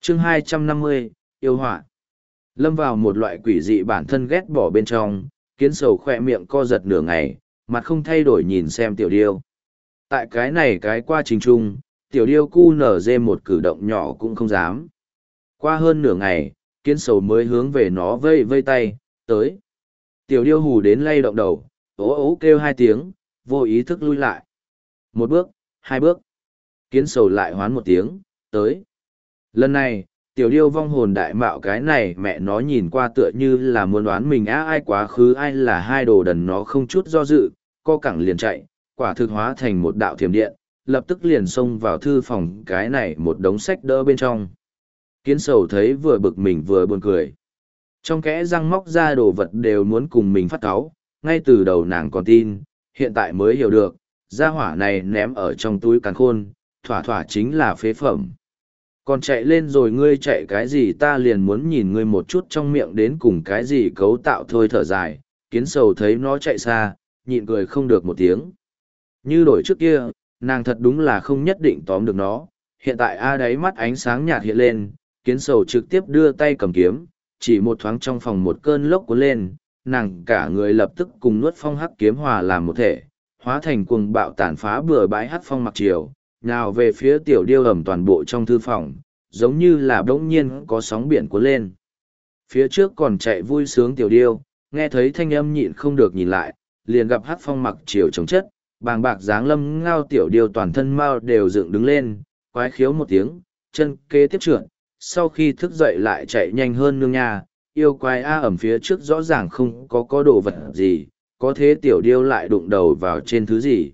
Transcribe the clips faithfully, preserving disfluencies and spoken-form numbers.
chương hai trăm năm mươi, yêu họa. Lâm vào một loại quỷ dị bản thân ghét bỏ bên trong, kiến sầu khoe miệng co giật nửa ngày, mặt không thay đổi nhìn xem tiểu điêu. Tại cái này cái qua trình trung, tiểu điêu cu nở dê một cử động nhỏ cũng không dám. Qua hơn nửa ngày, kiến sầu mới hướng về nó vây vây tay, tới. Tiểu điêu hù đến lay động đầu, ố ố kêu hai tiếng, vô ý thức lui lại. Một bước, hai bước. Kiến sầu lại hoán một tiếng, tới. Lần này, tiểu điêu vong hồn đại mạo cái này mẹ nó nhìn qua tựa như là muốn đoán mình á ai quá khứ ai là hai đồ đần nó không chút do dự, co cẳng liền chạy, quả thực hóa thành một đạo thiểm điện, lập tức liền xông vào thư phòng cái này một đống sách đỡ bên trong. Kiến sầu thấy vừa bực mình vừa buồn cười. Trong kẽ răng móc ra đồ vật đều muốn cùng mình phát cáu, ngay từ đầu nàng còn tin, hiện tại mới hiểu được, gia hỏa này ném ở trong túi càn khôn, thỏa thỏa chính là phế phẩm. Còn chạy lên rồi ngươi chạy cái gì ta liền muốn nhìn ngươi một chút trong miệng đến cùng cái gì cấu tạo thôi thở dài, kiến sầu thấy nó chạy xa, nhịn cười không được một tiếng. Như đổi trước kia, nàng thật đúng là không nhất định tóm được nó, hiện tại a đáy mắt ánh sáng nhạt hiện lên, kiến sầu trực tiếp đưa tay cầm kiếm, chỉ một thoáng trong phòng một cơn lốc cuốn lên, nàng cả người lập tức cùng nuốt phong hắc kiếm hòa làm một thể, hóa thành cuồng bạo tàn phá bừa bãi hắc phong mặc chiều, nào về phía tiểu điêu ẩm toàn bộ trong thư phòng, giống như là bỗng nhiên có sóng biển cuốn lên. Phía trước còn chạy vui sướng tiểu điêu, nghe thấy thanh âm nhịn không được nhìn lại, liền gặp hắc phong mặc chiều chống chất, bàng bạc dáng lâm ngao tiểu điêu toàn thân mau đều dựng đứng lên, quái khiếu một tiếng, chân kế tiếp trượt, sau khi thức dậy lại chạy nhanh hơn nương nha, yêu quái a ẩm phía trước rõ ràng không có có đồ vật gì, có thế tiểu điêu lại đụng đầu vào trên thứ gì.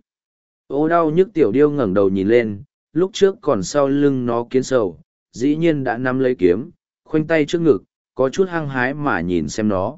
Ô đau nhức tiểu điêu ngẩng đầu nhìn lên, lúc trước còn sau lưng nó kiến sầu, dĩ nhiên đã nắm lấy kiếm, khoanh tay trước ngực, có chút hăng hái mà nhìn xem nó.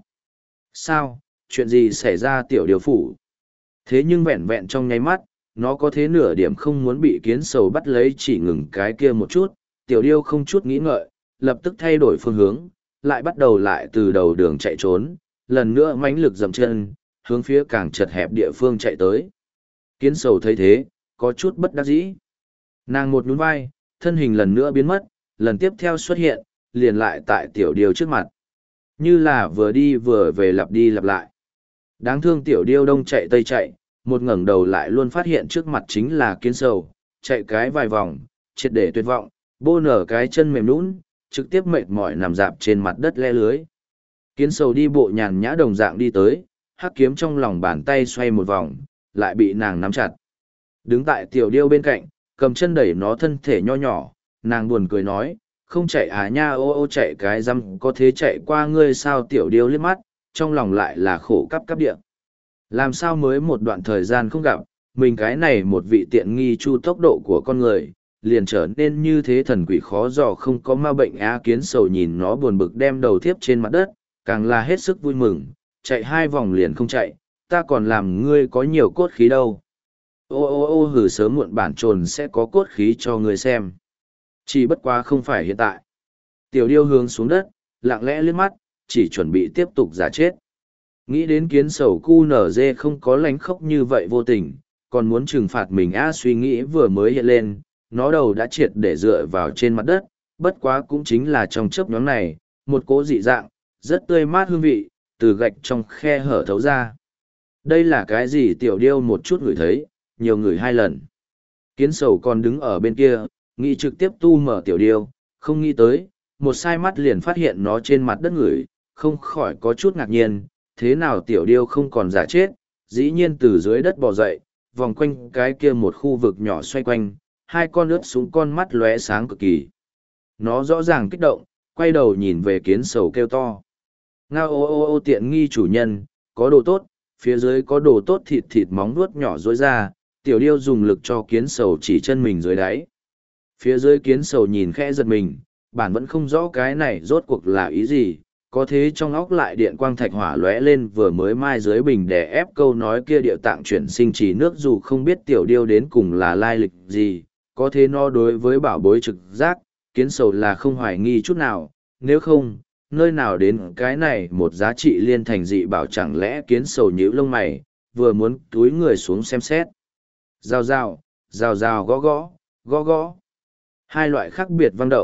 Sao, chuyện gì xảy ra tiểu điêu phủ? Thế nhưng vẹn vẹn trong nháy mắt, nó có thế nửa điểm không muốn bị kiến sầu bắt lấy chỉ ngừng cái kia một chút, tiểu điêu không chút nghĩ ngợi, lập tức thay đổi phương hướng, lại bắt đầu lại từ đầu đường chạy trốn, lần nữa mãnh lực dậm chân, hướng phía càng chật hẹp địa phương chạy tới. Kiến sầu thấy thế, có chút bất đắc dĩ. Nàng một nhún vai, thân hình lần nữa biến mất, lần tiếp theo xuất hiện, liền lại tại tiểu điêu trước mặt. Như là vừa đi vừa về lặp đi lặp lại. Đáng thương tiểu điêu đông chạy tây chạy, một ngẩng đầu lại luôn phát hiện trước mặt chính là kiến sầu, chạy cái vài vòng, triệt để tuyệt vọng, bô nở cái chân mềm nũng, trực tiếp mệt mỏi nằm dạp trên mặt đất le lưới. Kiến sầu đi bộ nhàn nhã đồng dạng đi tới, hắc kiếm trong lòng bàn tay xoay một vòng, lại bị nàng nắm chặt. Đứng tại tiểu điêu bên cạnh, cầm chân đẩy nó thân thể nho nhỏ, nàng buồn cười nói, không chạy à nha ô ô chạy cái răm có thế chạy qua ngươi sao tiểu điêu liếc mắt, trong lòng lại là khổ cắp cắp điện. Làm sao mới một đoạn thời gian không gặp, mình cái này một vị tiện nghi chu tốc độ của con người, liền trở nên như thế thần quỷ khó dò không có ma bệnh á kiến sầu nhìn nó buồn bực đem đầu thiếp trên mặt đất, càng là hết sức vui mừng, chạy hai vòng liền không chạy, ta còn làm ngươi có nhiều cốt khí đâu. Ô ô ô hử sớm muộn bản trồn sẽ có cốt khí cho ngươi xem. Chỉ bất quá không phải hiện tại. Tiểu điêu hướng xuống đất, lặng lẽ liếc mắt, chỉ chuẩn bị tiếp tục giả chết. Nghĩ đến kiến sầu cu nở dê không có lánh khóc như vậy vô tình, còn muốn trừng phạt mình á suy nghĩ vừa mới hiện lên, nó đầu đã triệt để dựa vào trên mặt đất, bất quá cũng chính là trong chớp nhóm này, một cỗ dị dạng, rất tươi mát hương vị, từ gạch trong khe hở thấu ra. Đây là cái gì tiểu điêu một chút ngửi thấy, nhiều người hai lần. Kiến sầu còn đứng ở bên kia, nghĩ trực tiếp tu mở tiểu điêu, không nghĩ tới, một sai mắt liền phát hiện nó trên mặt đất ngửi, không khỏi có chút ngạc nhiên, thế nào tiểu điêu không còn giả chết, dĩ nhiên từ dưới đất bò dậy, vòng quanh cái kia một khu vực nhỏ xoay quanh, hai con ướt xuống con mắt lóe sáng cực kỳ. Nó rõ ràng kích động, quay đầu nhìn về kiến sầu kêu to. Ngao ô ô ô tiện nghi chủ nhân, có đồ tốt, phía dưới có đồ tốt thịt thịt móng nuốt nhỏ rối ra, tiểu điêu dùng lực cho kiến sầu chỉ chân mình dưới đáy. Phía dưới kiến sầu nhìn khẽ giật mình, bản vẫn không rõ cái này rốt cuộc là ý gì, có thế trong óc lại điện quang thạch hỏa lóe lên vừa mới mai dưới bình để ép câu nói kia điệu tạng chuyển sinh chỉ nước dù không biết tiểu điêu đến cùng là lai lịch gì, có thế nó đối với bảo bối trực giác, kiến sầu là không hoài nghi chút nào, nếu không, nơi nào đến cái này một giá trị liên thành dị bảo chẳng lẽ kiến sầu nhíu lông mày, vừa muốn túi người xuống xem xét. Rào rào, rào rào gõ gõ, gõ gõ. Hai loại khác biệt vang động,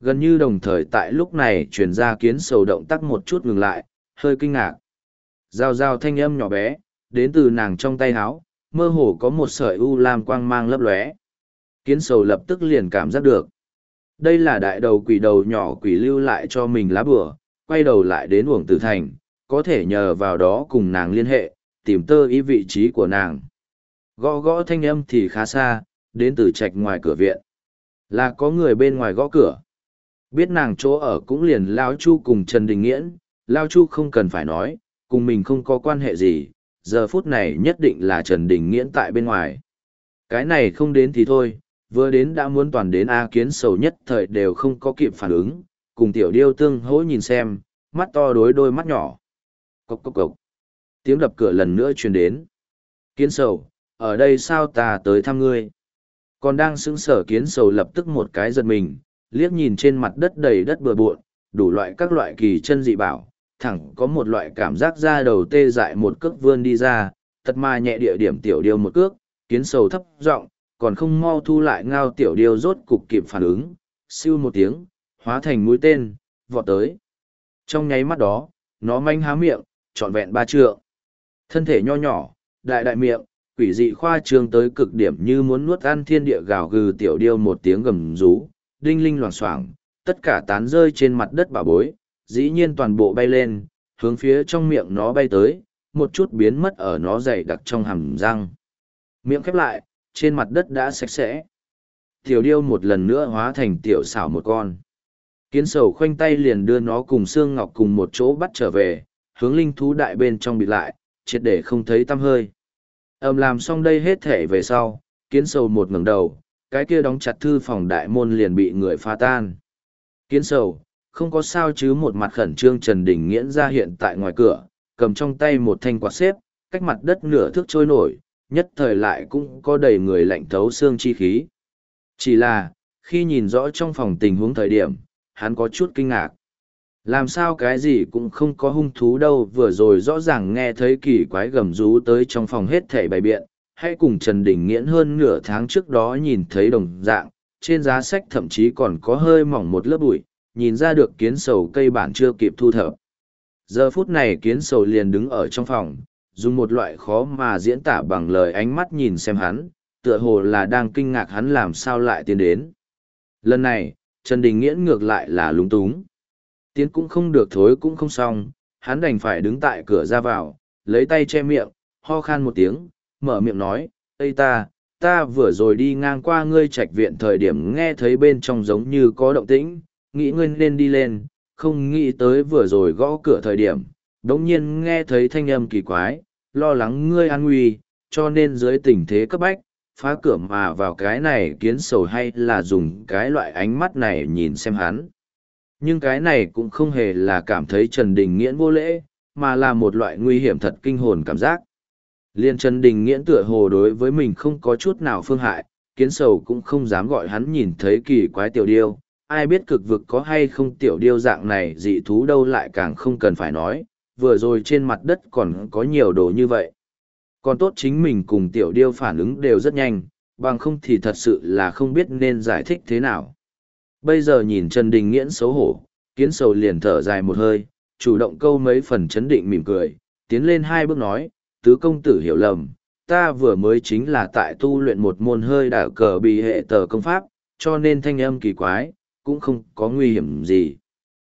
Gần như đồng thời tại lúc này truyền ra kiến sầu động tác một chút ngừng lại, hơi kinh ngạc. Giao giao thanh âm nhỏ bé, đến từ nàng trong tay háo, mơ hồ có một sợi u lam quang mang lấp lóe. Kiến sầu lập tức liền cảm giác được. Đây là đại đầu quỷ đầu nhỏ quỷ lưu lại cho mình lá bùa, quay đầu lại đến uổng tử thành, có thể nhờ vào đó cùng nàng liên hệ, tìm tơ ý vị trí của nàng. Gõ gõ thanh âm thì khá xa, đến từ trạch ngoài cửa viện. Là có người bên ngoài gõ cửa. Biết nàng chỗ ở cũng liền Lao Chu cùng Trần Đình Nghiễn, Lao Chu không cần phải nói, cùng mình không có quan hệ gì, giờ phút này nhất định là Trần Đình Nghiễn tại bên ngoài. Cái này không đến thì thôi, vừa đến đã muốn toàn đến A Kiến sầu nhất thời đều không có kịp phản ứng, cùng tiểu điêu tương hỗ nhìn xem, mắt to đối đôi mắt nhỏ. Cốc cốc cốc. Tiếng đập cửa lần nữa truyền đến. Kiến sầu, ở đây sao ta tới thăm ngươi? Còn đang sững sở Kiến sầu lập tức một cái giật mình, liếc nhìn trên mặt đất đầy đất bừa bộn, đủ loại các loại kỳ chân dị bảo, thẳng có một loại cảm giác da đầu tê dại một cước vươn đi ra, tật ma nhẹ địa điểm tiểu điêu một cước, Kiến sầu thấp giọng, còn không mau thu lại ngao tiểu điêu rốt cục kịp phản ứng, siêu một tiếng, hóa thành mũi tên, vọt tới. Trong nháy mắt đó, nó manh há miệng, trọn vẹn ba trượng. Thân thể nho nhỏ, đại đại miệng, quỷ dị khoa trương tới cực điểm như muốn nuốt ăn thiên địa gào gừ tiểu điêu một tiếng gầm rú, đinh linh loảng xoảng, tất cả tán rơi trên mặt đất bà bối, dĩ nhiên toàn bộ bay lên, hướng phía trong miệng nó bay tới, một chút biến mất ở nó dày đặc trong hàm răng. Miệng khép lại, trên mặt đất đã sạch sẽ. Tiểu điêu một lần nữa hóa thành tiểu xảo một con. Kiến sầu khoanh tay liền đưa nó cùng xương ngọc cùng một chỗ bắt trở về, hướng linh thú đại bên trong bịt lại, triệt để không thấy tăm hơi. Ầm làm xong đây hết thể về sau, kiến sầu một ngẩng đầu, cái kia đóng chặt thư phòng đại môn liền bị người phá tan. Kiến sầu, không có sao chứ, một mặt khẩn trương Trần Đình Nghiễn ra hiện tại ngoài cửa, cầm trong tay một thanh quạt xếp, cách mặt đất nửa thước trôi nổi, nhất thời lại cũng có đầy người lạnh thấu xương chi khí. Chỉ là, khi nhìn rõ trong phòng tình huống thời điểm, hắn có chút kinh ngạc. Làm sao cái gì cũng không có hung thú đâu, vừa rồi rõ ràng nghe thấy kỳ quái gầm rú tới trong phòng hết thảy bày biện, hay cùng Trần Đình Nghiễn hơn nửa tháng trước đó nhìn thấy đồng dạng, trên giá sách thậm chí còn có hơi mỏng một lớp bụi, nhìn ra được kiến sầu cây bản chưa kịp thu thập. Giờ phút này kiến sầu liền đứng ở trong phòng, dùng một loại khó mà diễn tả bằng lời ánh mắt nhìn xem hắn, tựa hồ là đang kinh ngạc hắn làm sao lại tiến đến. Lần này, Trần Đình Nghiễn ngược lại là lúng túng. Tiến cũng không được, thối cũng không xong, hắn đành phải đứng tại cửa ra vào, lấy tay che miệng, ho khan một tiếng, mở miệng nói, Ây ta, ta vừa rồi đi ngang qua ngươi trạch viện thời điểm nghe thấy bên trong giống như có động tĩnh, nghĩ ngươi nên đi lên, không nghĩ tới vừa rồi gõ cửa thời điểm, đống nhiên nghe thấy thanh âm kỳ quái, lo lắng ngươi an nguy, cho nên dưới tình thế cấp bách, phá cửa mà vào cái này kiến sầu hay là dùng cái loại ánh mắt này nhìn xem hắn. Nhưng cái này cũng không hề là cảm thấy Trần Đình Nghiễn vô lễ, mà là một loại nguy hiểm thật kinh hồn cảm giác. Liên Trần Đình Nghiễn tựa hồ đối với mình không có chút nào phương hại, kiến sầu cũng không dám gọi hắn nhìn thấy kỳ quái tiểu điêu, ai biết cực vực có hay không tiểu điêu dạng này dị thú đâu lại càng không cần phải nói, vừa rồi trên mặt đất còn có nhiều đồ như vậy. Còn tốt chính mình cùng tiểu điêu phản ứng đều rất nhanh, bằng không thì thật sự là không biết nên giải thích thế nào. Bây giờ nhìn Trần Đình Nghiễn xấu hổ, kiến sầu liền thở dài một hơi, chủ động câu mấy phần chấn định mỉm cười, tiến lên hai bước nói, tứ công tử hiểu lầm, ta vừa mới chính là tại tu luyện một môn hơi đảo cờ bị hệ tờ công pháp, cho nên thanh âm kỳ quái, cũng không có nguy hiểm gì.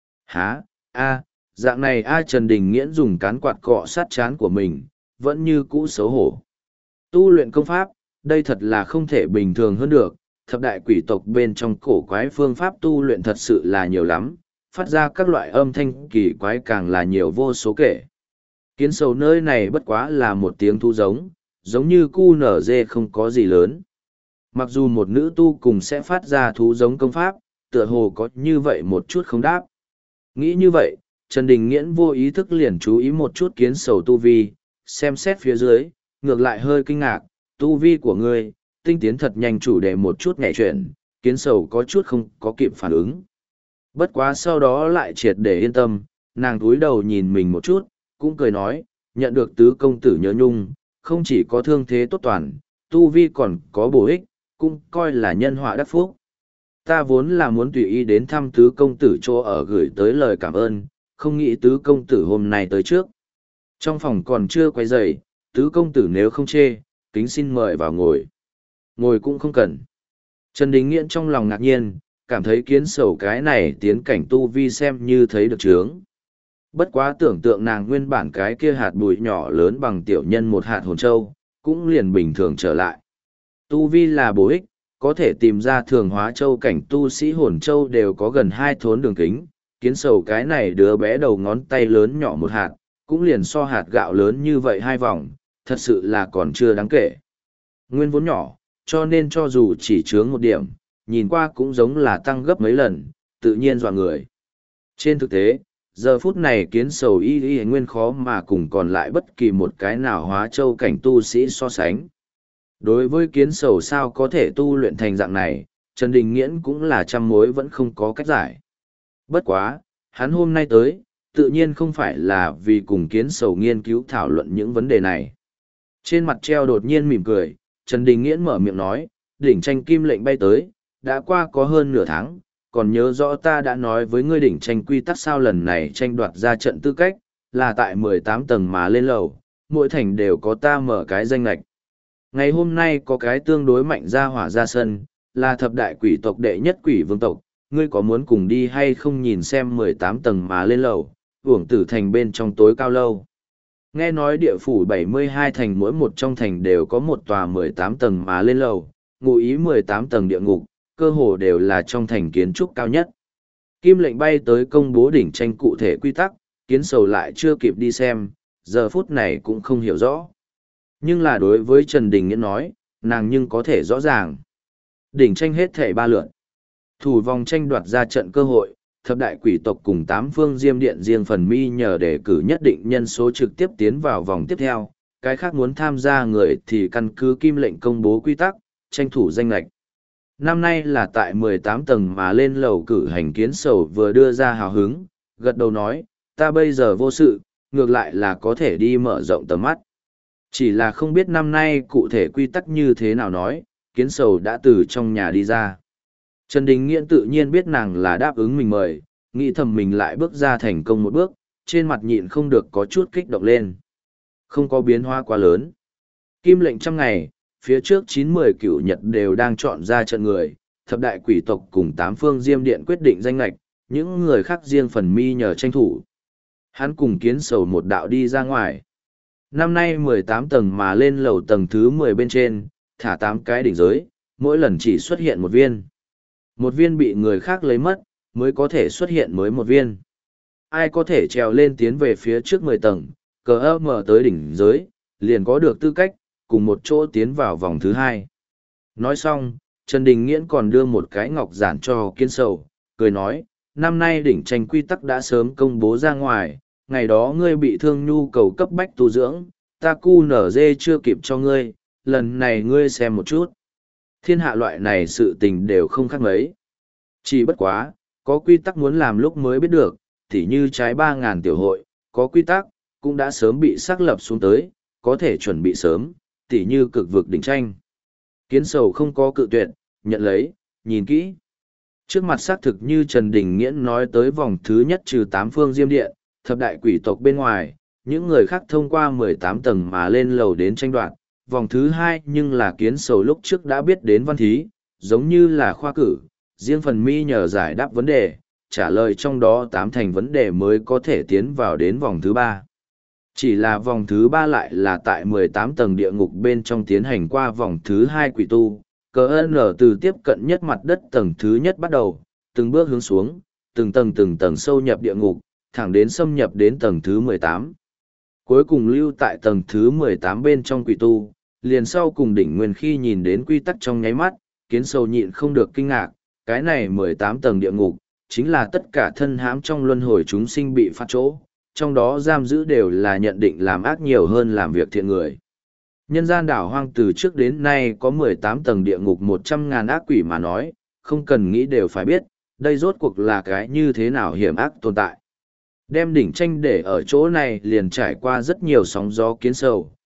Hả, a, dạng này a Trần Đình Nghiễn dùng cán quạt cọ sát chán của mình, vẫn như cũ xấu hổ. Tu luyện công pháp, đây thật là không thể bình thường hơn được, thập đại quỷ tộc bên trong cổ quái phương pháp tu luyện thật sự là nhiều lắm, phát ra các loại âm thanh kỳ quái càng là nhiều vô số kể. Kiến sầu nơi này bất quá là một tiếng thu giống, giống như cu nở dê không có gì lớn. Mặc dù một nữ tu cùng sẽ phát ra thú giống công pháp, tựa hồ có như vậy một chút không đáp. Nghĩ như vậy, Trần Đình Nghiễn vô ý thức liền chú ý một chút kiến sầu tu vi, xem xét phía dưới, ngược lại hơi kinh ngạc, tu vi của ngươi, tinh tiến thật nhanh, chủ đề một chút nhảy chuyển, kiến sầu có chút không có kịp phản ứng. Bất quá sau đó lại triệt để yên tâm, nàng túi đầu nhìn mình một chút, cũng cười nói, nhận được tứ công tử nhớ nhung, không chỉ có thương thế tốt toàn, tu vi còn có bổ ích, cũng coi là nhân họa đắc phúc. Ta vốn là muốn tùy ý đến thăm tứ công tử chỗ ở gửi tới lời cảm ơn, không nghĩ tứ công tử hôm nay tới trước. Trong phòng còn chưa quay dậy, tứ công tử nếu không chê, kính xin mời vào ngồi. Ngồi cũng không cần. Trần Đình Nghiễn trong lòng ngạc nhiên, cảm thấy kiến sầu cái này tiến cảnh tu vi xem như thấy được trướng. Bất quá tưởng tượng nàng nguyên bản cái kia hạt bụi nhỏ lớn bằng tiểu nhân một hạt hồn châu, cũng liền bình thường trở lại. Tu vi là bổ ích, có thể tìm ra thường hóa châu cảnh tu sĩ hồn châu đều có gần hai thốn đường kính, kiến sầu cái này đứa bé đầu ngón tay lớn nhỏ một hạt, cũng liền so hạt gạo lớn như vậy hai vòng, thật sự là còn chưa đáng kể. Nguyên vốn nhỏ, cho nên cho dù chỉ chướng một điểm, nhìn qua cũng giống là tăng gấp mấy lần, tự nhiên dọa người. Trên thực tế, giờ phút này kiến sầu y y nguyên khó mà cùng còn lại bất kỳ một cái nào hóa châu cảnh tu sĩ so sánh. Đối với kiến sầu sao có thể tu luyện thành dạng này, Trần Đình Nghiễn cũng là trăm mối vẫn không có cách giải. Bất quá, hắn hôm nay tới, tự nhiên không phải là vì cùng kiến sầu nghiên cứu thảo luận những vấn đề này. Trên mặt treo đột nhiên mỉm cười, Trần Đình Nghiễn mở miệng nói, đỉnh tranh kim lệnh bay tới, đã qua có hơn nửa tháng, còn nhớ rõ ta đã nói với ngươi đỉnh tranh quy tắc sao lần này tranh đoạt ra trận tư cách, là tại mười tám tầng mà lên lầu, mỗi thành đều có ta mở cái danh lạch. Ngày hôm nay có cái tương đối mạnh ra hỏa ra sân, là thập đại quỷ tộc đệ nhất quỷ vương tộc, ngươi có muốn cùng đi hay không nhìn xem mười tám tầng mà lên lầu, uổng tử thành bên trong tối cao lâu. Nghe nói địa phủ bảy mươi hai thành mỗi một trong thành đều có một tòa mười tám tầng mà lên lầu, ngụ ý mười tám tầng địa ngục, cơ hồ đều là trong thành kiến trúc cao nhất. Kim lệnh bay tới công bố đỉnh tranh cụ thể quy tắc, kiến sầu lại chưa kịp đi xem, giờ phút này cũng không hiểu rõ. Nhưng là đối với Trần Đình Nghiễn nói, nàng nhưng có thể rõ ràng. Đỉnh tranh hết thể ba lượt. Thủ vòng tranh đoạt ra trận cơ hội, thập đại quỷ tộc cùng tám phương diêm điện riêng phần mi nhờ đề cử nhất định nhân số trực tiếp tiến vào vòng tiếp theo. Cái khác muốn tham gia người thì căn cứ kim lệnh công bố quy tắc, tranh thủ danh lệch. Năm nay là tại mười tám tầng mà lên lầu cử hành kiến sầu vừa đưa ra hào hứng, gật đầu nói, ta bây giờ vô sự, ngược lại là có thể đi mở rộng tầm mắt. Chỉ là không biết năm nay cụ thể quy tắc như thế nào nói, kiến sầu đã từ trong nhà đi ra. Trần Đình Nghiễn tự nhiên biết nàng là đáp ứng mình mời, nghĩ thầm mình lại bước ra thành công một bước, trên mặt nhịn không được có chút kích động lên. Không có biến hóa quá lớn. Kim lệnh trăm ngày, phía trước chín mười cửu nhật đều đang chọn ra trận người, thập đại quỷ tộc cùng tám phương diêm điện quyết định danh lạch, những người khác riêng phần mi nhờ tranh thủ. Hắn cùng kiến sầu một đạo đi ra ngoài. Năm nay mười tám tầng mà lên lầu tầng thứ mười bên trên, thả tám cái đỉnh giới, mỗi lần chỉ xuất hiện một viên. Một viên bị người khác lấy mất, mới có thể xuất hiện mới một viên. Ai có thể trèo lên tiến về phía trước mười tầng, cờ ơ mở tới đỉnh giới, liền có được tư cách, cùng một chỗ tiến vào vòng thứ hai. Nói xong, Trần Đình Nghiễn còn đưa một cái ngọc giản cho kiến sầu, cười nói, năm nay đỉnh tranh quy tắc đã sớm công bố ra ngoài, ngày đó ngươi bị thương nhu cầu cấp bách tu dưỡng, ta cu nở dê chưa kịp cho ngươi, lần này ngươi xem một chút. Thiên hạ loại này sự tình đều không khác mấy. Chỉ bất quá, có quy tắc muốn làm lúc mới biết được, tỉ như trái ba ngàn tiểu hội, có quy tắc, cũng đã sớm bị xác lập xuống tới, có thể chuẩn bị sớm, tỉ như cực vực đỉnh tranh. Kiến sầu không có cự tuyệt, nhận lấy, nhìn kỹ. Trước mặt xác thực như Trần Đình Nghiễn nói tới vòng thứ nhất trừ tám phương diêm điện, thập đại quỷ tộc bên ngoài, những người khác thông qua mười tám tầng mà lên lầu đến tranh đoạt. Vòng thứ hai nhưng là kiến sầu lúc trước đã biết đến văn thí, giống như là khoa cử, riêng phần mi nhờ giải đáp vấn đề, trả lời trong đó tám thành vấn đề mới có thể tiến vào đến vòng thứ ba. Chỉ là vòng thứ ba lại là tại mười tám tầng địa ngục bên trong tiến hành qua vòng thứ hai quỷ tu, cờ ơn ở từ tiếp cận nhất mặt đất tầng thứ nhất bắt đầu, từng bước hướng xuống, từng tầng từng tầng sâu nhập địa ngục, thẳng đến xâm nhập đến tầng thứ mười tám. Cuối cùng lưu tại tầng thứ mười tám bên trong quỷ tu, liền sau cùng đỉnh nguyên khi nhìn đến quy tắc trong nháy mắt, kiến sầu nhịn không được kinh ngạc, cái này mười tám tầng địa ngục, chính là tất cả thân hãm trong luân hồi chúng sinh bị phát chỗ, trong đó giam giữ đều là nhận định làm ác nhiều hơn làm việc thiện người. Nhân gian đảo hoang từ trước đến nay có mười tám tầng địa ngục một trăm ngàn ác quỷ mà nói, không cần nghĩ đều phải biết, đây rốt cuộc là cái như thế nào hiểm ác tồn tại. Đem đỉnh tranh để ở chỗ này liền trải qua rất nhiều sóng gió kiến sầu,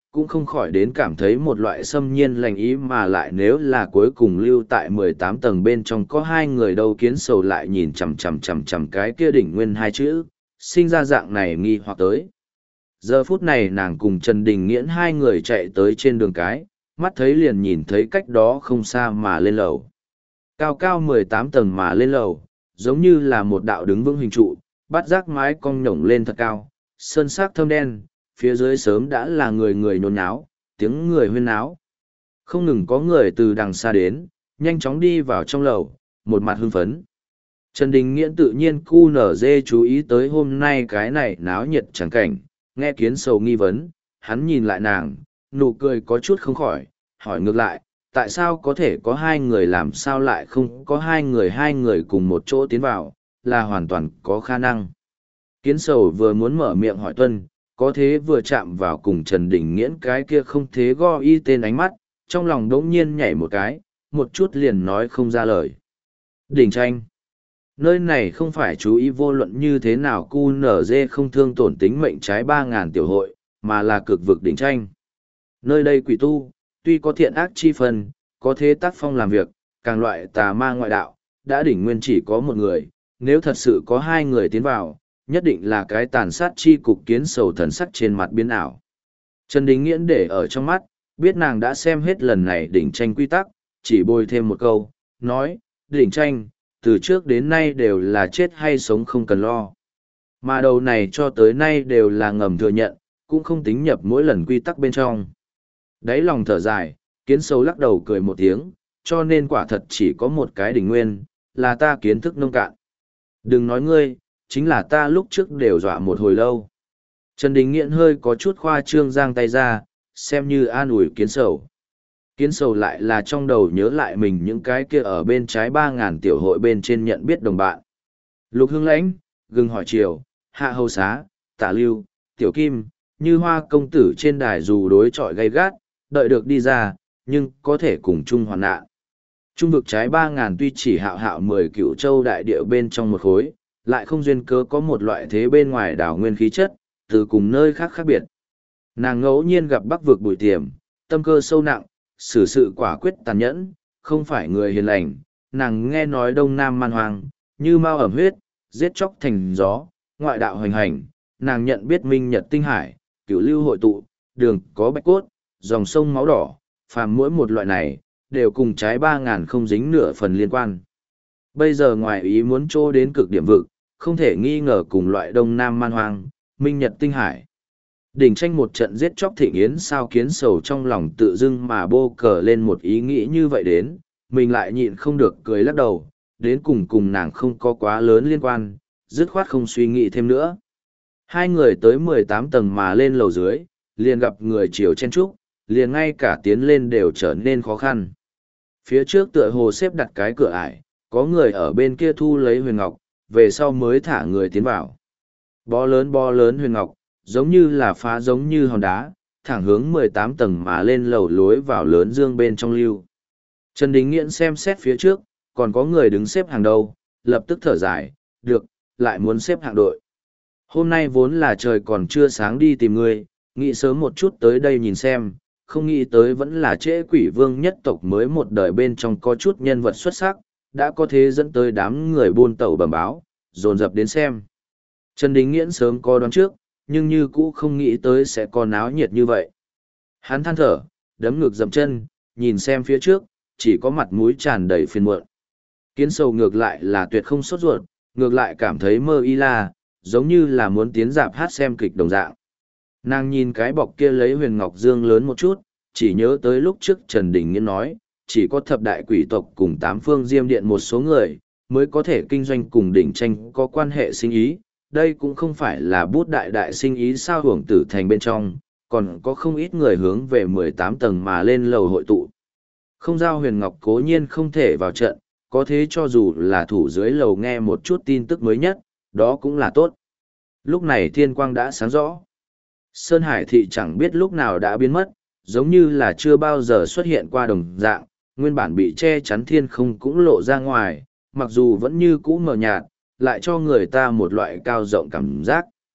cũng không khỏi đến cảm thấy một loại xâm nhiên lành ý, mà lại nếu là cuối cùng lưu tại mười tám tầng bên trong có hai người đâu. Kiến sầu lại nhìn chằm chằm chằm chằm cái kia đỉnh nguyên hai chữ, sinh ra dạng này nghi hoặc tới. Giờ phút này nàng cùng Trần Đình Nghiễn hai người chạy tới trên đường cái, mắt thấy liền nhìn thấy cách đó không xa mà lên lầu. Cao cao mười tám tầng mà lên lầu, giống như là một đạo đứng vững hình trụ, bắt giác mái cong nhổng lên thật cao, sơn sắc thâm đen, phía dưới sớm đã là người người nhốn nháo, tiếng người huyên náo. Không ngừng có người từ đằng xa đến, nhanh chóng đi vào trong lầu, một mặt hưng phấn. Trần Đình Nghiễn tự nhiên cu nở dê chú ý tới hôm nay cái này náo nhiệt chẳng cảnh, nghe Kiến sầu nghi vấn, hắn nhìn lại nàng, nụ cười có chút không khỏi, hỏi ngược lại, tại sao có thể có hai người, làm sao lại không có hai người hai người cùng một chỗ tiến vào, là hoàn toàn có khả năng. Kiến sầu vừa muốn mở miệng hỏi tuân, có thế vừa chạm vào cùng Trần Đình Nghiễn cái kia không thế go y tên ánh mắt, trong lòng đống nhiên nhảy một cái, một chút liền nói không ra lời. Đình tranh. Nơi này không phải chú ý vô luận như thế nào cu nở dê không thương tổn tính mệnh trái ba ngàn tiểu hội, mà là cực vực đỉnh tranh. Nơi đây quỷ tu, tuy có thiện ác chi phần, có thế tác phong làm việc, càng loại tà ma ngoại đạo, đã đỉnh nguyên chỉ có một người, nếu thật sự có hai người tiến vào, nhất định là cái tàn sát chi cục. Kiến sầu thần sắc trên mặt biến ảo. Trần Đình Nghiễn để ở trong mắt, biết nàng đã xem hết lần này đỉnh tranh quy tắc, chỉ bôi thêm một câu, nói, đỉnh tranh, từ trước đến nay đều là chết hay sống không cần lo. Mà đầu này cho tới nay đều là ngầm thừa nhận, cũng không tính nhập mỗi lần quy tắc bên trong. Đáy lòng thở dài, Kiến sầu lắc đầu cười một tiếng, cho nên quả thật chỉ có một cái đỉnh nguyên, là ta kiến thức nông cạn. Đừng nói ngươi, chính là ta lúc trước đều dọa một hồi lâu. Trần Đình Nghiễn hơi có chút khoa trương giang tay ra, xem như an ủi Kiến sầu. Kiến sầu lại là trong đầu nhớ lại mình những cái kia ở bên trái ba ngàn tiểu hội bên trên nhận biết đồng bạn. Lục Hương Lãnh, Gừng Hỏi Triều, Hạ Hầu Xá, Tả Lưu, Tiểu Kim, Như Hoa công tử trên đài dù đối chọi gay gắt, đợi được đi ra, nhưng có thể cùng chung hoàn nạn. Trung vực trái ba ngàn tuy chỉ hạo hạo mười cựu châu đại địa bên trong một khối, lại không duyên cớ có một loại thế bên ngoài đảo nguyên khí chất, từ cùng nơi khác khác biệt. Nàng ngẫu nhiên gặp bắc vực Bùi Tiềm, tâm cơ sâu nặng, xử sự quả quyết tàn nhẫn, không phải người hiền lành. Nàng nghe nói đông nam man hoang, như mau ẩm huyết, giết chóc thành gió, ngoại đạo hoành hành. Nàng nhận biết minh nhật tinh hải, cửu lưu hội tụ, đường có bạch cốt, dòng sông máu đỏ, phàm mỗi một loại này, đều cùng trái ba ngàn không dính nửa phần liên quan. Bây giờ ngoài ý muốn trô đến cực điểm vực, không thể nghi ngờ cùng loại đông nam man hoang, minh nhật tinh hải. Đỉnh tranh một trận giết chóc thịnh yến, sao Kiến sầu trong lòng tự dưng mà bô cờ lên một ý nghĩ như vậy đến, mình lại nhịn không được cười lắc đầu, đến cùng cùng nàng không có quá lớn liên quan, dứt khoát không suy nghĩ thêm nữa. Hai người tới mười tám tầng mà lên lầu dưới, liền gặp người chiều chen trúc, liền ngay cả tiến lên đều trở nên khó khăn. Phía trước tựa hồ xếp đặt cái cửa ải, có người ở bên kia thu lấy huyền ngọc, về sau mới thả người tiến vào. Bó lớn bó lớn huyền ngọc, giống như là phá giống như hòn đá, thẳng hướng mười tám tầng mà lên lầu lối vào lớn dương bên trong lưu. Trần Đình Nghiễn xem xét phía trước, còn có người đứng xếp hàng đầu, lập tức thở dài, được, lại muốn xếp hạng đội. Hôm nay vốn là trời còn chưa sáng đi tìm ngươi, nghĩ sớm một chút tới đây nhìn xem, không nghĩ tới vẫn là trễ quỷ vương nhất tộc mới một đời bên trong có chút nhân vật xuất sắc, đã có thế dẫn tới đám người buôn tẩu bẩm báo, dồn dập đến xem. Trần Đình Nghiễn sớm có đoán trước, nhưng như cũ không nghĩ tới sẽ có náo nhiệt như vậy. Hắn than thở, đấm ngực dậm chân, nhìn xem phía trước, chỉ có mặt mũi tràn đầy phiền muộn. Kiến sầu ngược lại là tuyệt không sốt ruột, ngược lại cảm thấy mơ y la, giống như là muốn tiến dạp hát xem kịch đồng dạng. Nàng nhìn cái bọc kia lấy huyền ngọc dương lớn một chút, chỉ nhớ tới lúc trước Trần Đình Nghiễn nói, chỉ có thập đại quỷ tộc cùng tám phương diêm điện một số người, mới có thể kinh doanh cùng đỉnh tranh có quan hệ sinh ý. Đây cũng không phải là bút đại đại sinh ý sao hưởng tử thành bên trong, còn có không ít người hướng về mười tám tầng mà lên lầu hội tụ. Không giao huyền ngọc cố nhiên không thể vào trận, có thế cho dù là thủ dưới lầu nghe một chút tin tức mới nhất, đó cũng là tốt. Lúc này thiên quang đã sáng rõ. Sơn Hải thị chẳng biết lúc nào đã biến mất, giống như là chưa bao giờ xuất hiện qua đồng dạng, nguyên bản bị che chắn thiên không cũng lộ ra ngoài, mặc dù vẫn như cũ mờ nhạt, lại cho người ta một loại cao rộng cảm giác.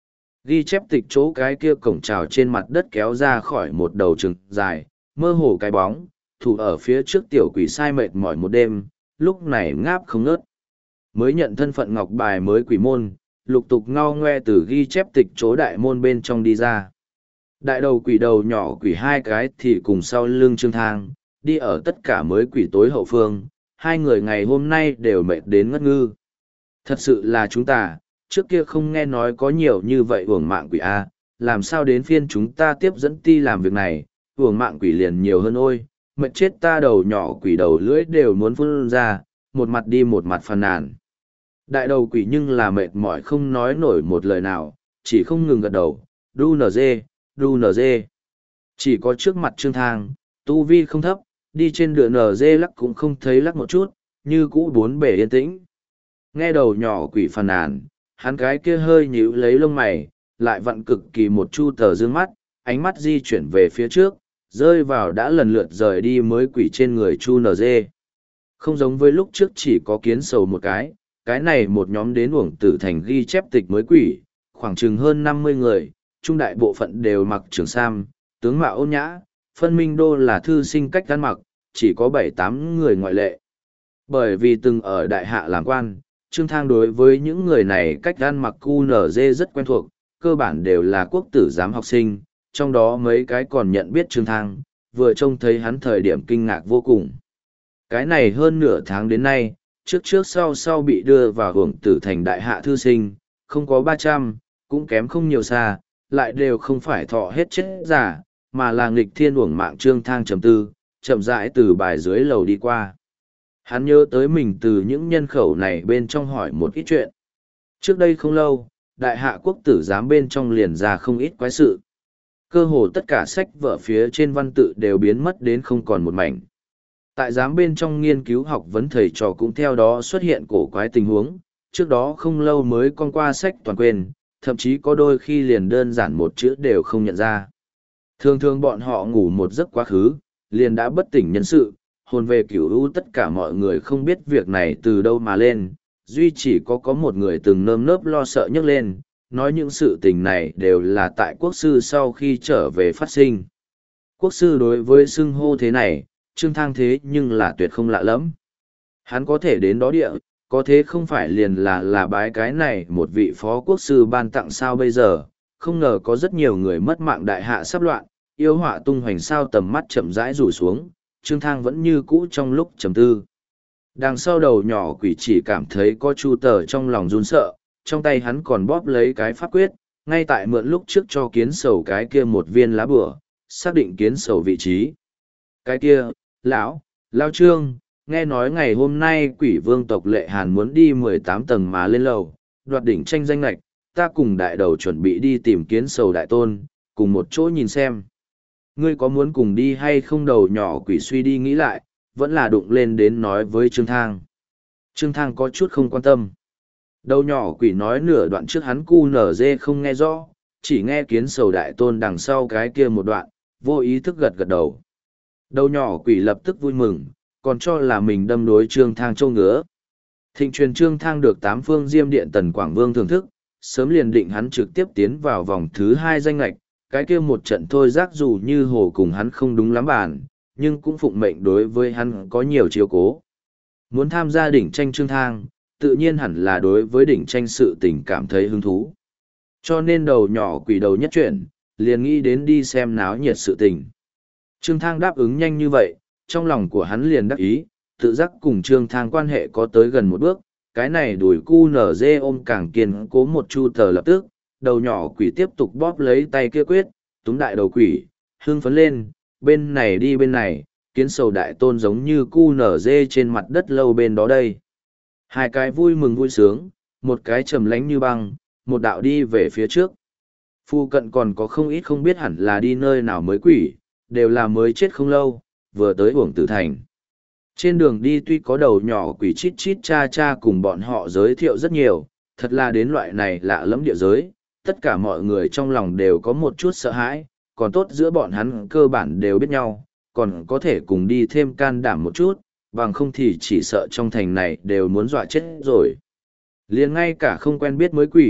Ghi chép tịch chỗ cái kia cổng trào trên mặt đất kéo ra khỏi một đầu trừng dài, mơ hồ cái bóng, thủ ở phía trước tiểu quỷ sai mệt mỏi một đêm, lúc này ngáp không ngớt. Mới nhận thân phận ngọc bài mới quỷ môn, lục tục ngao ngoe từ ghi chép tịch chỗ đại môn bên trong đi ra. Đại đầu quỷ đầu nhỏ quỷ hai cái thì cùng sau lưng Trương Thang, đi ở tất cả mới quỷ tối hậu phương, hai người ngày hôm nay đều mệt đến ngất ngư. Thật sự là chúng ta, trước kia không nghe nói có nhiều như vậy uổng mạng quỷ A, làm sao đến phiên chúng ta tiếp dẫn ti làm việc này, uổng mạng quỷ liền nhiều hơn ôi, mệt chết ta đầu nhỏ quỷ đầu lưỡi đều muốn phun ra, một mặt đi một mặt phàn nàn. Đại đầu quỷ nhưng là mệt mỏi không nói nổi một lời nào, chỉ không ngừng gật đầu, đu nở dê, đu nở dê. Chỉ có trước mặt Trương Thang, tu vi không thấp, đi trên đường nở dê lắc cũng không thấy lắc một chút, như cũ bốn bể yên tĩnh. Nghe đầu nhỏ quỷ phàn nàn, hắn cái kia hơi nhíu lấy lông mày, lại vặn cực kỳ một chu tờ dương mắt, ánh mắt di chuyển về phía trước, rơi vào đã lần lượt rời đi mới quỷ trên người chu nở dê. Không giống với lúc trước chỉ có kiến sầu một cái, cái này một nhóm đến uổng tử thành ghi chép tịch mới quỷ, khoảng chừng hơn năm mươi người, trung đại bộ phận đều mặc trường sam, tướng mạo ôn nhã, phân minh đô là thư sinh cách ăn mặc, chỉ có bảy tám người ngoại lệ. Bởi vì từng ở đại hạ làm quan, Trương Thang đối với những người này cách ăn mặc cu nở dê rất quen thuộc, cơ bản đều là quốc tử giám học sinh, trong đó mấy cái còn nhận biết Trương Thang, vừa trông thấy hắn thời điểm kinh ngạc vô cùng. Cái này hơn nửa tháng đến nay, trước trước sau sau bị đưa vào hưởng tử thành đại hạ thư sinh, không có ba trăm, cũng kém không nhiều xa, lại đều không phải thọ hết chết giả, mà là nghịch thiên uổng mạng Trương Thang chấm tư, chậm rãi từ bài dưới lầu đi qua. Hắn nhớ tới mình từ những nhân khẩu này bên trong hỏi một ít chuyện. Trước đây không lâu, đại hạ quốc tử giám bên trong liền ra không ít quái sự. Cơ hồ tất cả sách vở phía trên văn tự đều biến mất đến không còn một mảnh. Tại giám bên trong nghiên cứu học vấn thầy trò cũng theo đó xuất hiện cổ quái tình huống, trước đó không lâu mới con qua sách toàn quên, thậm chí có đôi khi liền đơn giản một chữ đều không nhận ra. Thường thường bọn họ ngủ một giấc quá khứ, liền đã bất tỉnh nhân sự, hồn về cửu u, tất cả mọi người không biết việc này từ đâu mà lên, duy chỉ có có một người từng nơm nớp lo sợ nhấc lên, nói những sự tình này đều là tại quốc sư sau khi trở về phát sinh. Quốc sư đối với xưng hô thế này, Trương Thang thế nhưng là tuyệt không lạ lắm. Hắn có thể đến đó địa, có thế không phải liền là là bái cái này một vị phó quốc sư ban tặng sao bây giờ, không ngờ có rất nhiều người mất mạng đại hạ sắp loạn, yêu họa tung hoành sao tầm mắt chậm rãi rủ xuống, Trương Thang vẫn như cũ trong lúc trầm tư. Đằng sau đầu nhỏ quỷ chỉ cảm thấy có chu tờ trong lòng run sợ, trong tay hắn còn bóp lấy cái pháp quyết, ngay tại mượn lúc trước cho kiến sầu cái kia một viên lá bửa, xác định kiến sầu vị trí. Cái kia, lão, lao Trương, nghe nói ngày hôm nay quỷ vương tộc Lệ Hàn muốn đi mười tám tầng mà lên lầu, đoạt đỉnh tranh danh lạch, ta cùng đại đầu chuẩn bị đi tìm kiến sầu đại tôn, cùng một chỗ nhìn xem. Ngươi có muốn cùng đi hay không? Đầu nhỏ quỷ suy đi nghĩ lại, vẫn là đụng lên đến nói với Trương Thang. Trương Thang có chút không quan tâm. Đầu nhỏ quỷ nói nửa đoạn trước hắn cu nở dê không nghe rõ, chỉ nghe kiến sầu đại tôn đằng sau cái kia một đoạn, vô ý thức gật gật đầu. Đầu nhỏ quỷ lập tức vui mừng, còn cho là mình đâm đối Trương Thang châu ngứa. Thịnh truyền Trương Thang được tám phương diêm điện tần Quảng Vương thưởng thức, sớm liền định hắn trực tiếp tiến vào vòng thứ hai danh lạch, cái kia một trận thôi giác dù như hồ cùng hắn không đúng lắm bàn, nhưng cũng phụng mệnh đối với hắn có nhiều chiếu cố. Muốn tham gia đỉnh tranh Trương Thang, tự nhiên hẳn là đối với đỉnh tranh sự tình cảm thấy hứng thú. Cho nên đầu nhỏ quỷ đầu nhất chuyển, liền nghĩ đến đi xem náo nhiệt sự tình. Trương Thang đáp ứng nhanh như vậy, trong lòng của hắn liền đắc ý, tự giác cùng Trương Thang quan hệ có tới gần một bước, cái này đuổi cu nở dê ôm càng kiên cố một chu tờ lập tức, đầu nhỏ quỷ tiếp tục bóp lấy tay kia quyết, túm đại đầu quỷ, hưng phấn lên, bên này đi bên này, kiến sầu đại tôn giống như cu nở dê trên mặt đất lâu bên đó đây. Hai cái vui mừng vui sướng, một cái trầm lánh như băng, một đạo đi về phía trước. Phu cận còn có không ít không biết hẳn là đi nơi nào mới quỷ, đều là mới chết không lâu, vừa tới uổng tử thành. Trên đường đi tuy có đầu nhỏ quỷ chít chít cha cha cùng bọn họ giới thiệu rất nhiều, thật là đến loại này lạ lẫm địa giới, tất cả mọi người trong lòng đều có một chút sợ hãi, còn tốt giữa bọn hắn cơ bản đều biết nhau, còn có thể cùng đi thêm can đảm một chút, bằng không thì chỉ sợ trong thành này đều muốn dọa chết rồi. Liền ngay cả không quen biết mới quỷ,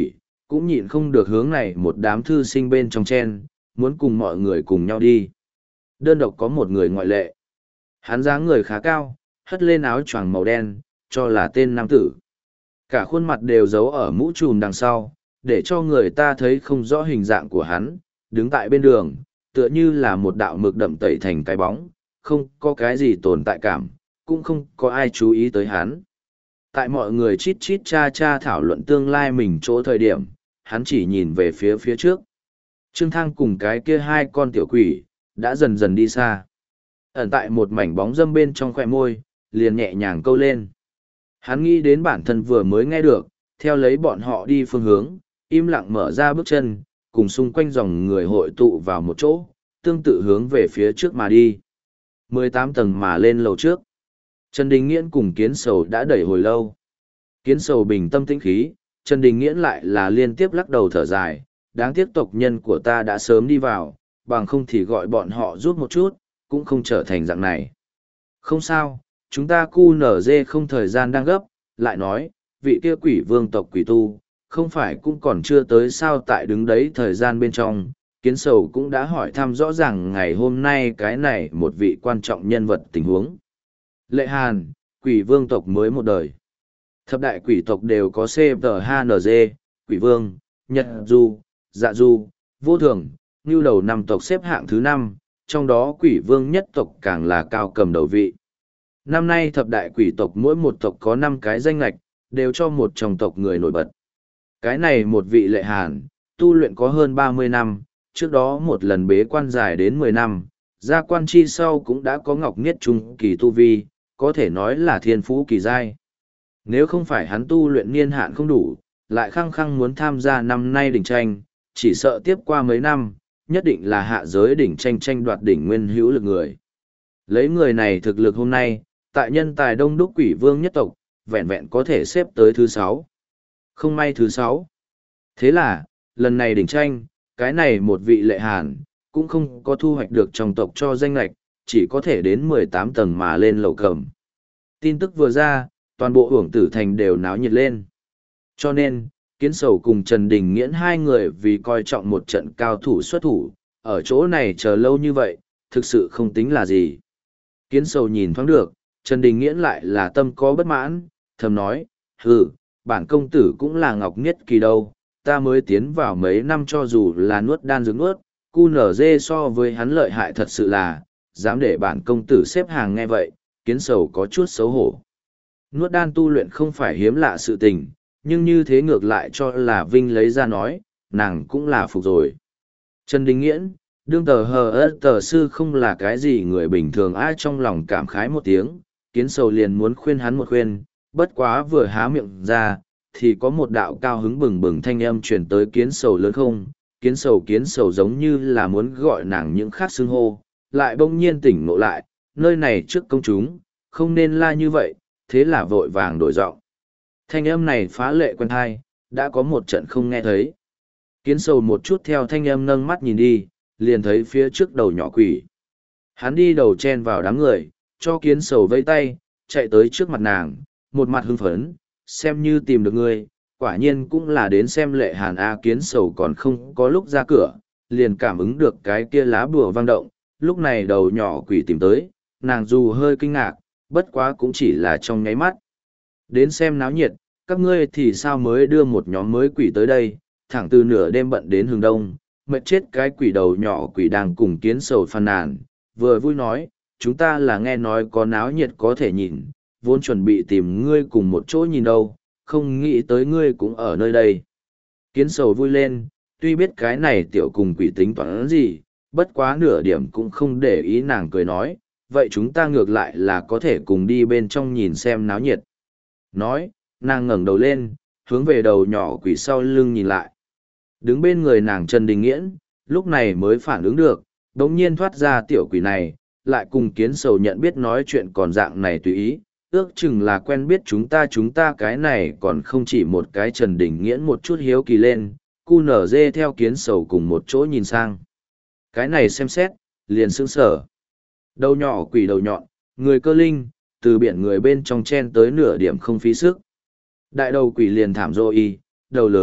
cũng nhịn không được hướng này một đám thư sinh bên trong chen, muốn cùng mọi người cùng nhau đi. Đơn độc có một người ngoại lệ. Hắn dáng người khá cao, hất lên áo choàng màu đen, cho là tên nam tử. Cả khuôn mặt đều giấu ở mũ trùm đằng sau, để cho người ta thấy không rõ hình dạng của hắn, đứng tại bên đường, tựa như là một đạo mực đậm tẩy thành cái bóng, không có cái gì tồn tại cảm, cũng không có ai chú ý tới hắn. Tại mọi người chít chít cha cha thảo luận tương lai mình chỗ thời điểm, hắn chỉ nhìn về phía phía trước. Trương Thang cùng cái kia hai con tiểu quỷ, đã dần dần đi xa. Ẩn tại một mảnh bóng dâm bên trong khoẻ môi, liền nhẹ nhàng câu lên. Hắn nghĩ đến bản thân vừa mới nghe được, theo lấy bọn họ đi phương hướng, im lặng mở ra bước chân, cùng xung quanh dòng người hội tụ vào một chỗ, tương tự hướng về phía trước mà đi. mười tám tầng mà lên lầu trước. Trần Đình Nghiễn cùng Kiến Sầu đã đẩy hồi lâu. Kiến Sầu bình tâm tĩnh khí, Trần Đình Nghiễn lại là liên tiếp lắc đầu thở dài, đáng tiếc tộc nhân của ta đã sớm đi vào, bằng không thì gọi bọn họ rút một chút, cũng không trở thành dạng này. Không sao, chúng ta cu nở dê không thời gian đang gấp, lại nói, vị kia quỷ vương tộc quỷ tu, không phải cũng còn chưa tới sao tại đứng đấy thời gian bên trong. Kiến Sầu cũng đã hỏi thăm rõ ràng ngày hôm nay cái này một vị quan trọng nhân vật tình huống. Lệ Hàn, quỷ vương tộc mới một đời. Thập đại quỷ tộc đều có C T H N G, quỷ vương, nhật du, dạ du, vô thường, như đầu năm tộc xếp hạng thứ năm, trong đó quỷ vương nhất tộc càng là cao cầm đầu vị. Năm nay thập đại quỷ tộc mỗi một tộc có năm cái danh lạch, đều cho một trong tộc người nổi bật. Cái này một vị Lệ Hàn, tu luyện có hơn ba mươi năm, trước đó một lần bế quan dài đến mười năm, ra quan chi sau cũng đã có ngọc niết trung kỳ tu vi, có thể nói là thiên phú kỳ giai. Nếu không phải hắn tu luyện niên hạn không đủ, lại khăng khăng muốn tham gia năm nay đỉnh tranh, chỉ sợ tiếp qua mấy năm, nhất định là hạ giới đỉnh tranh tranh đoạt đỉnh nguyên hữu lực người. Lấy người này thực lực hôm nay, tại nhân tài đông đúc quỷ vương nhất tộc, vẹn vẹn có thể xếp tới thứ sáu. Không may thứ sáu. Thế là, lần này đỉnh tranh, cái này một vị Lệ Hàn, cũng không có thu hoạch được trong tộc cho danh lạch, chỉ có thể đến mười tám tầng mà lên lầu cầm. Tin tức vừa ra, toàn bộ hưởng tử thành đều náo nhiệt lên. Cho nên, Kiến Sầu cùng Trần Đình Nghiễn hai người vì coi trọng một trận cao thủ xuất thủ, ở chỗ này chờ lâu như vậy, thực sự không tính là gì. Kiến Sầu nhìn thoáng được, Trần Đình Nghiễn lại là tâm có bất mãn, thầm nói, hừ, bản công tử cũng là ngọc niết kỳ đâu, ta mới tiến vào mấy năm cho dù là nuốt đan dược nuốt, cu nở dê so với hắn lợi hại thật sự là, dám để bản công tử xếp hàng nghe vậy, Kiến Sầu có chút xấu hổ. Nuốt đan tu luyện không phải hiếm lạ sự tình, nhưng như thế ngược lại cho là Vinh lấy ra nói, nàng cũng là phục rồi. Trần Đình Nghiễn, đương tờ hờ ớt tờ sư không là cái gì người bình thường ai trong lòng cảm khái một tiếng, Kiến Sầu liền muốn khuyên hắn một khuyên, bất quá vừa há miệng ra, thì có một đạo cao hứng bừng bừng thanh âm truyền tới Kiến Sầu lớn không, Kiến Sầu Kiến Sầu giống như là muốn gọi nàng những khác xưng hô, lại bỗng nhiên tỉnh ngộ lại, nơi này trước công chúng, không nên la như vậy, thế là vội vàng đổi giọng. Thanh âm này phá lệ quen thai, đã có một trận không nghe thấy. Kiến Sầu một chút theo thanh âm nâng mắt nhìn đi, liền thấy phía trước đầu nhỏ quỷ. Hắn đi đầu chen vào đám người, cho Kiến Sầu vây tay, chạy tới trước mặt nàng, một mặt hưng phấn, xem như tìm được ngươi, quả nhiên cũng là đến xem Lệ Hàn A. Kiến Sầu còn không có lúc ra cửa, liền cảm ứng được cái kia lá bùa vang động, lúc này đầu nhỏ quỷ tìm tới, nàng dù hơi kinh ngạc, bất quá cũng chỉ là trong nháy mắt. Đến xem náo nhiệt, các ngươi thì sao mới đưa một nhóm mới quỷ tới đây, thẳng từ nửa đêm bận đến hướng đông, mệt chết cái quỷ đầu nhỏ quỷ đang cùng Kiến Sầu phàn nàn, vừa vui nói, chúng ta là nghe nói có náo nhiệt có thể nhìn, vốn chuẩn bị tìm ngươi cùng một chỗ nhìn đâu, không nghĩ tới ngươi cũng ở nơi đây. Kiến Sầu vui lên, tuy biết cái này tiểu cùng quỷ tính toán gì, bất quá nửa điểm cũng không để ý, nàng cười nói, vậy chúng ta ngược lại là có thể cùng đi bên trong nhìn xem náo nhiệt. Nói, nàng ngẩng đầu lên, hướng về đầu nhỏ quỷ sau lưng nhìn lại. Đứng bên người nàng Trần Đình Nghiễn, lúc này mới phản ứng được, đống nhiên thoát ra tiểu quỷ này, lại cùng Kiến Sầu nhận biết nói chuyện còn dạng này tùy ý, ước chừng là quen biết chúng ta chúng ta cái này còn không chỉ một cái. Trần Đình Nghiễn một chút hiếu kỳ lên, cu nở dê theo Kiến Sầu cùng một chỗ nhìn sang. Cái này xem xét, liền sững sờ. Đầu nhỏ quỷ đầu nhọn, người cơ linh, từ biển người bên trong chen tới nửa điểm không phí sức. Đại đầu quỷ liền thảm rô y, đầu lớn,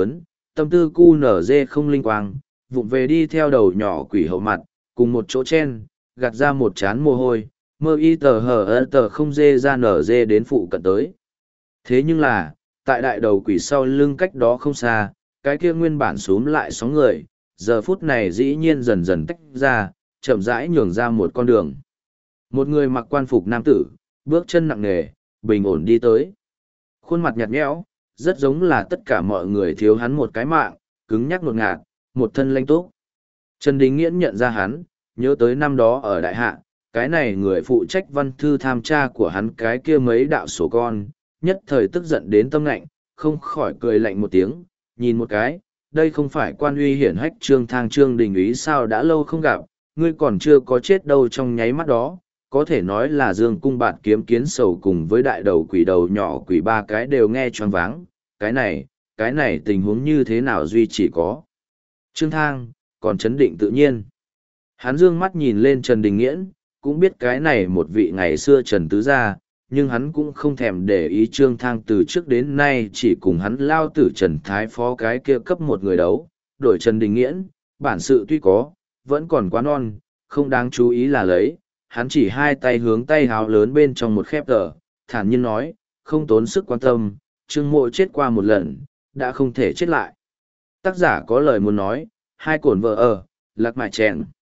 tâm tư cu nở dê không linh quang, vụng về đi theo đầu nhỏ quỷ hậu mặt, cùng một chỗ chen, gạt ra một chán mồ hôi, mơ y tờ hờ ơ tờ không dê ra nở dê đến phụ cận tới. Thế nhưng là, tại đại đầu quỷ sau lưng cách đó không xa, cái kia nguyên bản xúm lại sóng người, giờ phút này dĩ nhiên dần dần tách ra, chậm rãi nhường ra một con đường. Một người mặc quan phục nam tử, bước chân nặng nề, bình ổn đi tới. Khuôn mặt nhạt nhẽo, rất giống là tất cả mọi người thiếu hắn một cái mạng, cứng nhắc nột ngạt, một thân lanh túc. Trần Đình Nghiễn nhận ra hắn, nhớ tới năm đó ở đại hạ, cái này người phụ trách văn thư tham tra của hắn cái kia mấy đạo sổ con, nhất thời tức giận đến tâm lạnh, không khỏi cười lạnh một tiếng, nhìn một cái, đây không phải quan uy hiển hách Trương Thang Trương Đình ý sao đã lâu không gặp, ngươi còn chưa có chết đâu trong nháy mắt đó, có thể nói là Dương Cung Bạt Kiếm Kiến Sầu cùng với đại đầu quỷ đầu nhỏ quỷ ba cái đều nghe choáng váng, cái này, cái này tình huống như thế nào duy chỉ có. Trương Thang, còn chấn định tự nhiên. Hắn dương mắt nhìn lên Trần Đình Nghiễn, cũng biết cái này một vị ngày xưa Trần Tứ Gia, nhưng hắn cũng không thèm để ý Trương Thang từ trước đến nay chỉ cùng hắn lao tử Trần Thái Phó cái kia cấp một người đấu, đổi Trần Đình Nghiễn, bản sự tuy có, vẫn còn quá non, không đáng chú ý là lấy, hắn chỉ hai tay hướng tay háo lớn bên trong một khép tờ, thản nhiên nói, không tốn sức quan tâm, Trương Mộ chết qua một lần, đã không thể chết lại. Tác giả có lời muốn nói, hai cổn vợ ở, lạc mại chèn.